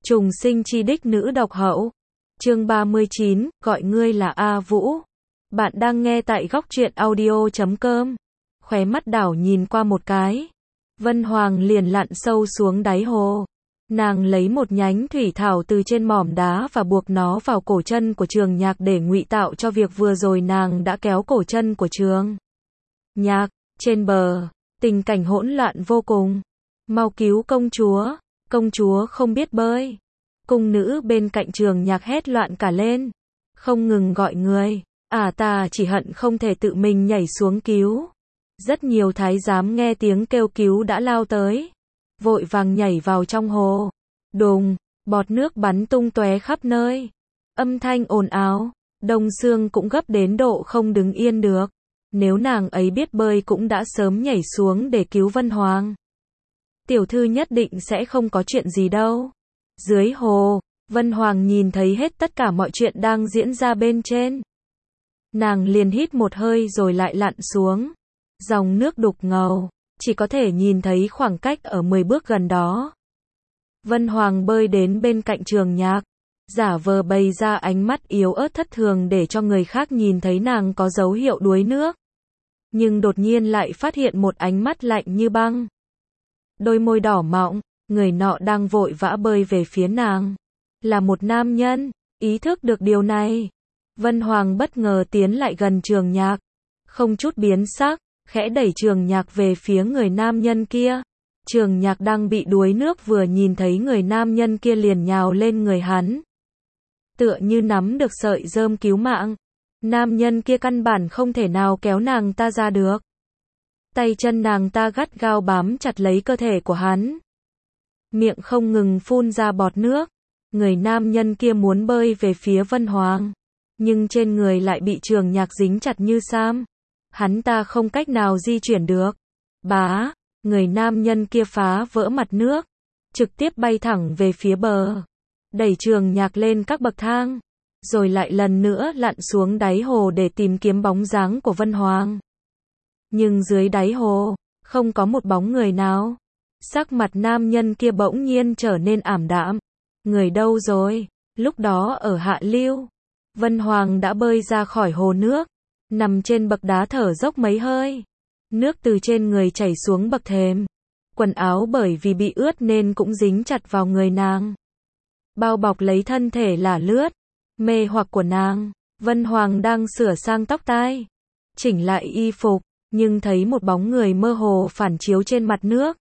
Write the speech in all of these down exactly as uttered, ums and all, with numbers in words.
Trùng sinh chi đích nữ độc hậu. Chương ba mươi chín, gọi ngươi là A Vũ. Bạn đang nghe tại góc truyện audio chấm com. Khóe mắt đảo nhìn qua một cái. Vân Hoàng liền lặn sâu xuống đáy hồ. Nàng lấy một nhánh thủy thảo từ trên mỏm đá và buộc nó vào cổ chân của Trường Nhạc để ngụy tạo cho việc vừa rồi nàng đã kéo cổ chân của Trường Nhạc. Trên bờ, tình cảnh hỗn loạn vô cùng. Mau cứu công chúa, công chúa không biết bơi. Cung nữ bên cạnh Trường Nhạc hét loạn cả lên, không ngừng gọi người. À ta chỉ hận không thể tự mình nhảy xuống cứu. Rất nhiều thái giám nghe tiếng kêu cứu đã lao tới, vội vàng nhảy vào trong hồ. Đùng, bọt nước bắn tung tóe khắp nơi. Âm thanh ồn ào, Đông Sương cũng gấp đến độ không đứng yên được. Nếu nàng ấy biết bơi cũng đã sớm nhảy xuống để cứu Vân Hoàng. Tiểu thư nhất định sẽ không có chuyện gì đâu. Dưới hồ, Vân Hoàng nhìn thấy hết tất cả mọi chuyện đang diễn ra bên trên. Nàng liền hít một hơi rồi lại lặn xuống. Dòng nước đục ngầu, chỉ có thể nhìn thấy khoảng cách ở mười bước gần đó. Vân Hoàng bơi đến bên cạnh Trường Nhạc, giả vờ bày ra ánh mắt yếu ớt thất thường để cho người khác nhìn thấy nàng có dấu hiệu đuối nước. Nhưng đột nhiên lại phát hiện một ánh mắt lạnh như băng. Đôi môi đỏ mọng, người nọ đang vội vã bơi về phía nàng. Là một nam nhân, ý thức được điều này. Vân Hoàng bất ngờ tiến lại gần Trường Nhạc, không chút biến sắc, khẽ đẩy Trường Nhạc về phía người nam nhân kia. Trường Nhạc đang bị đuối nước vừa nhìn thấy người nam nhân kia liền nhào lên người hắn. Tựa như nắm được sợi rơm cứu mạng. Nam nhân kia căn bản không thể nào kéo nàng ta ra được. Tay chân nàng ta gắt gao bám chặt lấy cơ thể của hắn. Miệng không ngừng phun ra bọt nước. Người nam nhân kia muốn bơi về phía Vân Hoàng, nhưng trên người lại bị Trường Nhạc dính chặt như sam. Hắn ta không cách nào di chuyển được. Bá, người nam nhân kia phá vỡ mặt nước, trực tiếp bay thẳng về phía bờ, đẩy Trường Nhạc lên các bậc thang, rồi lại lần nữa lặn xuống đáy hồ để tìm kiếm bóng dáng của Vân Hoàng. Nhưng dưới đáy hồ, không có một bóng người nào. Sắc mặt nam nhân kia bỗng nhiên trở nên ảm đạm. Người đâu rồi? Lúc đó ở hạ lưu, Vân Hoàng đã bơi ra khỏi hồ nước, nằm trên bậc đá thở dốc mấy hơi. Nước từ trên người chảy xuống bậc thềm. Quần áo bởi vì bị ướt nên cũng dính chặt vào người nàng, bao bọc lấy thân thể lả lướt, mê hoặc của nàng. Vân Hoàng đang sửa sang tóc tai, chỉnh lại y phục, nhưng thấy một bóng người mơ hồ phản chiếu trên mặt nước.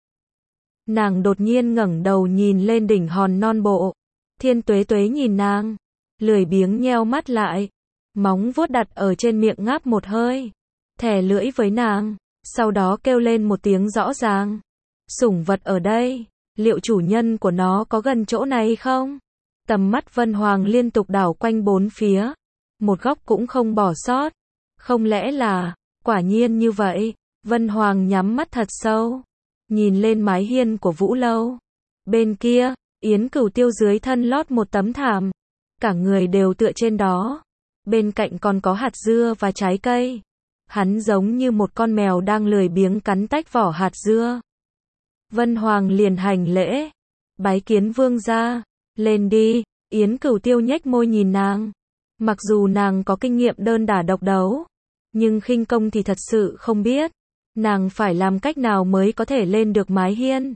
Nàng đột nhiên ngẩng đầu nhìn lên đỉnh hòn non bộ. Thiên Tuế Tuế nhìn nàng, lười biếng nheo mắt lại, móng vuốt đặt ở trên miệng ngáp một hơi, thè lưỡi với nàng, sau đó kêu lên một tiếng rõ ràng. Sủng vật ở đây, liệu chủ nhân của nó có gần chỗ này không? Tầm mắt Vân Hoàng liên tục đảo quanh bốn phía, một góc cũng không bỏ sót. Không lẽ là, quả nhiên như vậy. Vân Hoàng nhắm mắt thật sâu, nhìn lên mái hiên của Vũ Lâu. Bên kia, Yến Cửu Tiêu dưới thân lót một tấm thảm, cả người đều tựa trên đó. Bên cạnh còn có hạt dưa và trái cây. Hắn giống như một con mèo đang lười biếng cắn tách vỏ hạt dưa. Vân Hoàng liền hành lễ, bái kiến vương gia. Lên đi. Yến Cửu Tiêu nhếch môi nhìn nàng. Mặc dù nàng có kinh nghiệm đơn đả độc đấu, nhưng khinh công thì thật sự không biết. Nàng phải làm cách nào mới có thể lên được mái hiên.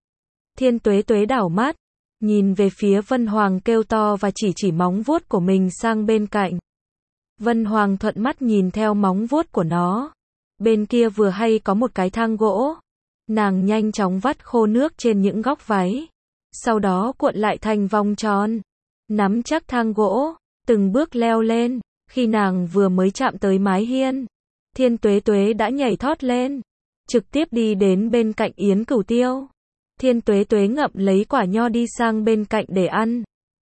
Thiên Tuế Tuế đảo mắt, nhìn về phía Vân Hoàng kêu to và chỉ chỉ móng vuốt của mình sang bên cạnh. Vân Hoàng thuận mắt nhìn theo móng vuốt của nó. Bên kia vừa hay có một cái thang gỗ. Nàng nhanh chóng vắt khô nước trên những góc váy, sau đó cuộn lại thành vòng tròn, nắm chắc thang gỗ, từng bước leo lên. Khi nàng vừa mới chạm tới mái hiên, Thiên Tuế Tuế đã nhảy thót lên, trực tiếp đi đến bên cạnh Yến Cửu Tiêu. Thiên Tuế Tuế ngậm lấy quả nho đi sang bên cạnh để ăn.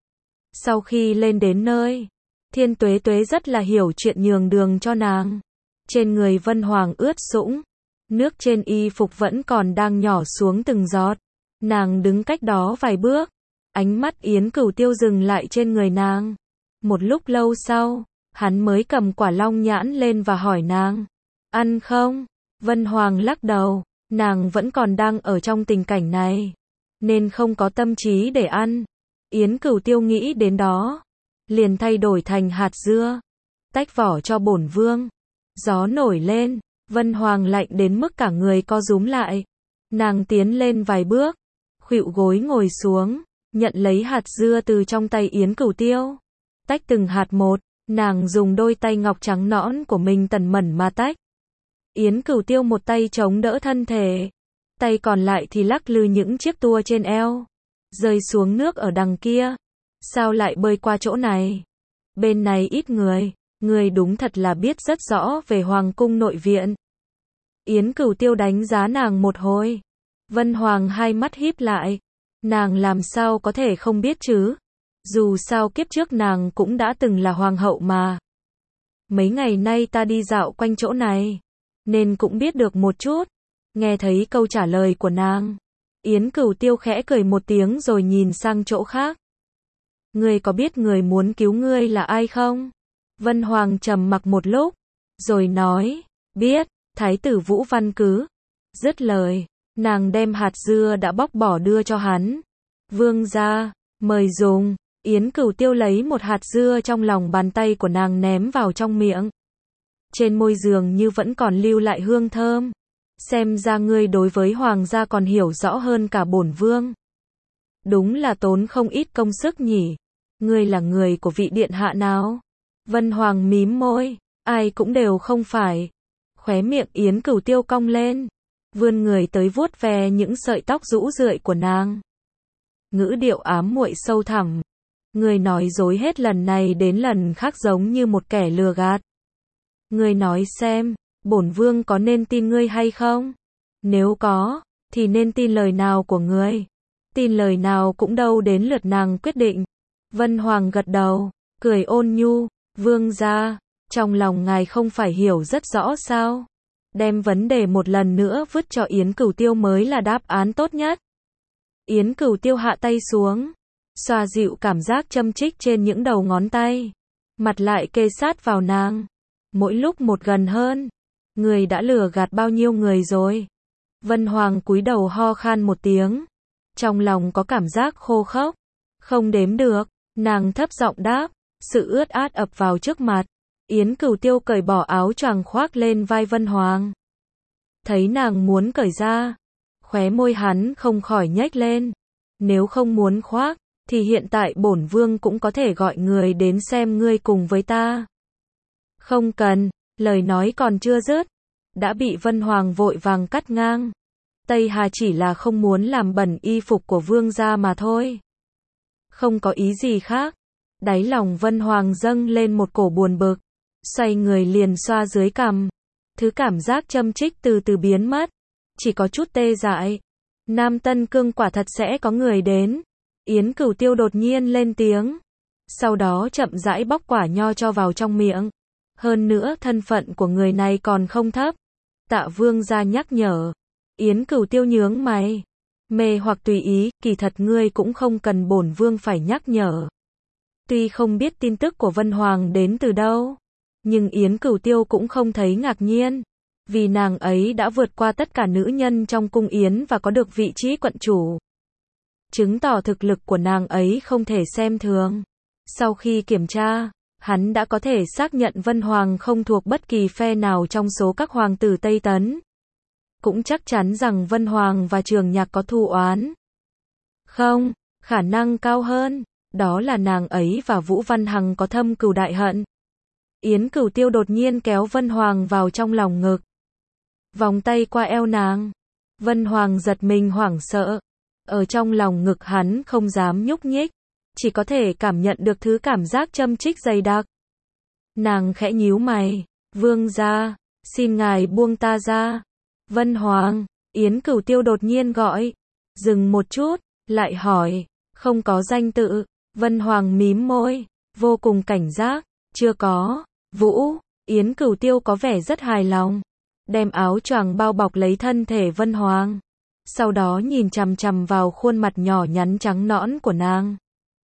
Sau khi lên đến nơi, Thiên Tuế Tuế rất là hiểu chuyện nhường đường cho nàng. Trên người Vân Hoàng ướt sũng, nước trên y phục vẫn còn đang nhỏ xuống từng giọt. Nàng đứng cách đó vài bước, ánh mắt Yến Cửu Tiêu dừng lại trên người nàng. Một lúc lâu sau, hắn mới cầm quả long nhãn lên và hỏi nàng, ăn không? Vân Hoàng lắc đầu, nàng vẫn còn đang ở trong tình cảnh này, nên không có tâm trí để ăn. Yến Cửu Tiêu nghĩ đến đó, liền thay đổi thành hạt dưa, tách vỏ cho bổn vương. Gió nổi lên, Vân Hoàng lạnh đến mức cả người co rúm lại. Nàng tiến lên vài bước, khuỵu gối ngồi xuống, nhận lấy hạt dưa từ trong tay Yến Cửu Tiêu. Tách từng hạt một, nàng dùng đôi tay ngọc trắng nõn của mình tần mẩn mà tách. Yến Cửu Tiêu một tay chống đỡ thân thể, tay còn lại thì lắc lư những chiếc tua trên eo. Rơi xuống nước ở đằng kia. Sao lại bơi qua chỗ này? Bên này ít người, người đúng thật là biết rất rõ về hoàng cung nội viện. Yến Cửu Tiêu đánh giá nàng một hồi. Vân Hoàng hai mắt híp lại. Nàng làm sao có thể không biết chứ? Dù sao kiếp trước nàng cũng đã từng là hoàng hậu mà. Mấy ngày nay ta đi dạo quanh chỗ này, nên cũng biết được một chút. Nghe thấy câu trả lời của nàng, Yến Cửu Tiêu khẽ cười một tiếng rồi nhìn sang chỗ khác. Ngươi có biết người muốn cứu ngươi là ai không? Vân Hoàng trầm mặc một lúc, rồi nói, biết, Thái tử Vũ Văn Cứ. Dứt lời, nàng đem hạt dưa đã bóc bỏ đưa cho hắn. Vương gia, mời dùng. Yến Cửu Tiêu lấy một hạt dưa trong lòng bàn tay của nàng ném vào trong miệng. Trên môi dường như vẫn còn lưu lại hương thơm. Xem ra ngươi đối với hoàng gia còn hiểu rõ hơn cả bổn vương. Đúng là tốn không ít công sức nhỉ. Ngươi là người của vị điện hạ nào? Vân Hoàng mím môi, ai cũng đều không phải. Khóe miệng Yến Cửu Tiêu cong lên, vươn người tới vuốt ve những sợi tóc rũ rượi của nàng. Ngữ điệu ám muội sâu thẳm. Ngươi nói dối hết lần này đến lần khác giống như một kẻ lừa gạt. Ngươi nói xem, bổn vương có nên tin ngươi hay không? Nếu có, thì nên tin lời nào của ngươi? Tin lời nào cũng đâu đến lượt nàng quyết định. Vân Hoàng gật đầu, cười ôn nhu, vương gia, trong lòng ngài không phải hiểu rất rõ sao? Đem vấn đề một lần nữa vứt cho Yến Cửu Tiêu mới là đáp án tốt nhất. Yến Cửu Tiêu hạ tay xuống, xoa dịu cảm giác châm chích trên những đầu ngón tay, mặt lại kê sát vào nàng, mỗi lúc một gần hơn. Người đã lừa gạt bao nhiêu người rồi? Vân Hoàng cúi đầu ho khan một tiếng, trong lòng có cảm giác khô khốc, không đếm được. Nàng thấp giọng đáp, sự ướt át ập vào trước mặt. Yến Cửu Tiêu cởi bỏ áo choàng khoác lên vai Vân Hoàng. Thấy nàng muốn cởi ra, khóe môi hắn không khỏi nhếch lên. Nếu không muốn khoác, thì hiện tại bổn vương cũng có thể gọi người đến xem ngươi cùng với ta. Không cần, lời nói còn chưa dứt, đã bị Vân Hoàng vội vàng cắt ngang. Tây Hà chỉ là không muốn làm bẩn y phục của vương gia mà thôi. Không có ý gì khác. Đáy lòng Vân Hoàng dâng lên một cổ buồn bực, xoay người liền xoa dưới cằm. Thứ cảm giác châm chích từ từ biến mất, chỉ có chút tê dại. Nam Tân Cương quả thật sẽ có người đến. Yến Cửu Tiêu đột nhiên lên tiếng, sau đó chậm rãi bóc quả nho cho vào trong miệng. Hơn nữa thân phận của người này còn không thấp. Tạ vương gia nhắc nhở. Yến Cửu Tiêu nhướng mày, mê hoặc tùy ý, kỳ thật ngươi cũng không cần bổn vương phải nhắc nhở. Tuy không biết tin tức của Vân Hoàng đến từ đâu, nhưng Yến Cửu Tiêu cũng không thấy ngạc nhiên, vì nàng ấy đã vượt qua tất cả nữ nhân trong cung Yến và có được vị trí quận chủ. Chứng tỏ thực lực của nàng ấy không thể xem thường. Sau khi kiểm tra, hắn đã có thể xác nhận Vân Hoàng không thuộc bất kỳ phe nào trong số các hoàng tử Tây Tấn. Cũng chắc chắn rằng Vân Hoàng và Trường Nhạc có thù oán. Không, khả năng cao hơn, đó là nàng ấy và Vũ Văn Hằng có thâm cừu đại hận. Yến Cửu Tiêu đột nhiên kéo Vân Hoàng vào trong lòng ngực, vòng tay qua eo nàng. Vân Hoàng giật mình hoảng sợ, ở trong lòng ngực hắn không dám nhúc nhích, chỉ có thể cảm nhận được thứ cảm giác châm chích dày đặc. Nàng khẽ nhíu mày, vương gia, xin ngài buông ta ra. Vân Hoàng, Yến Cửu Tiêu đột nhiên gọi, dừng một chút, lại hỏi, không có danh tự. Vân Hoàng mím môi, vô cùng cảnh giác, chưa có. Vũ, Yến Cửu Tiêu có vẻ rất hài lòng, đem áo choàng bao bọc lấy thân thể Vân Hoàng, sau đó nhìn chằm chằm vào khuôn mặt nhỏ nhắn trắng nõn của nàng.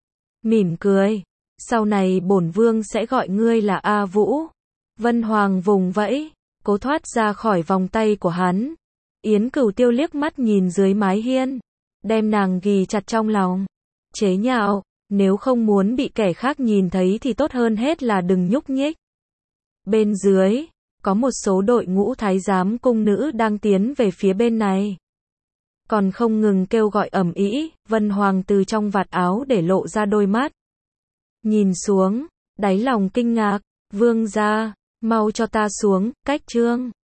Mỉm cười, sau này bổn vương sẽ gọi ngươi là A Vũ. Vân Hoàng vùng vẫy, cố thoát ra khỏi vòng tay của hắn. Yến Cửu Tiêu liếc mắt nhìn dưới mái hiên, đem nàng ghì chặt trong lòng, chế nhạo, Nếu không muốn bị kẻ khác nhìn thấy thì tốt hơn hết là đừng nhúc nhích. Bên dưới, có một số đội ngũ thái giám cung nữ đang tiến về phía bên này. Còn không ngừng kêu gọi ầm ĩ, Vân Hoàng từ trong vạt áo để lộ ra đôi mắt. Nhìn xuống, đáy lòng kinh ngạc, vương gia, mau cho ta xuống, cách trương.